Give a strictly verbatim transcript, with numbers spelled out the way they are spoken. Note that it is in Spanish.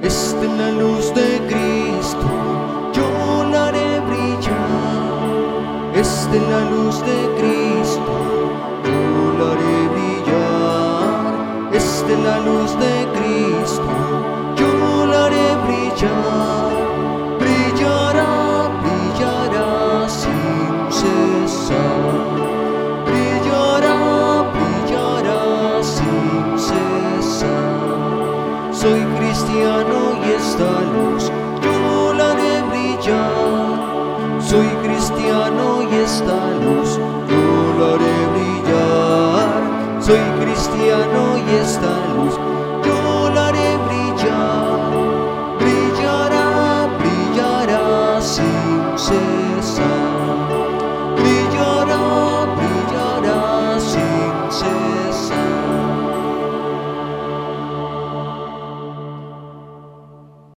Esta es la luz de Cristo, yo la haré brillar. Esta es la luz de Cristo, yo la haré brillar. Esta es la luz de Cristo, yo la haré brillar. Brillará, brillará sin cesar. Brillará, brillará sin cesar. Soy cristiano y esta luz yo la haré brillar. Soy cristiano y esta luz yo la haré brillar. Soy cristiano y esta luz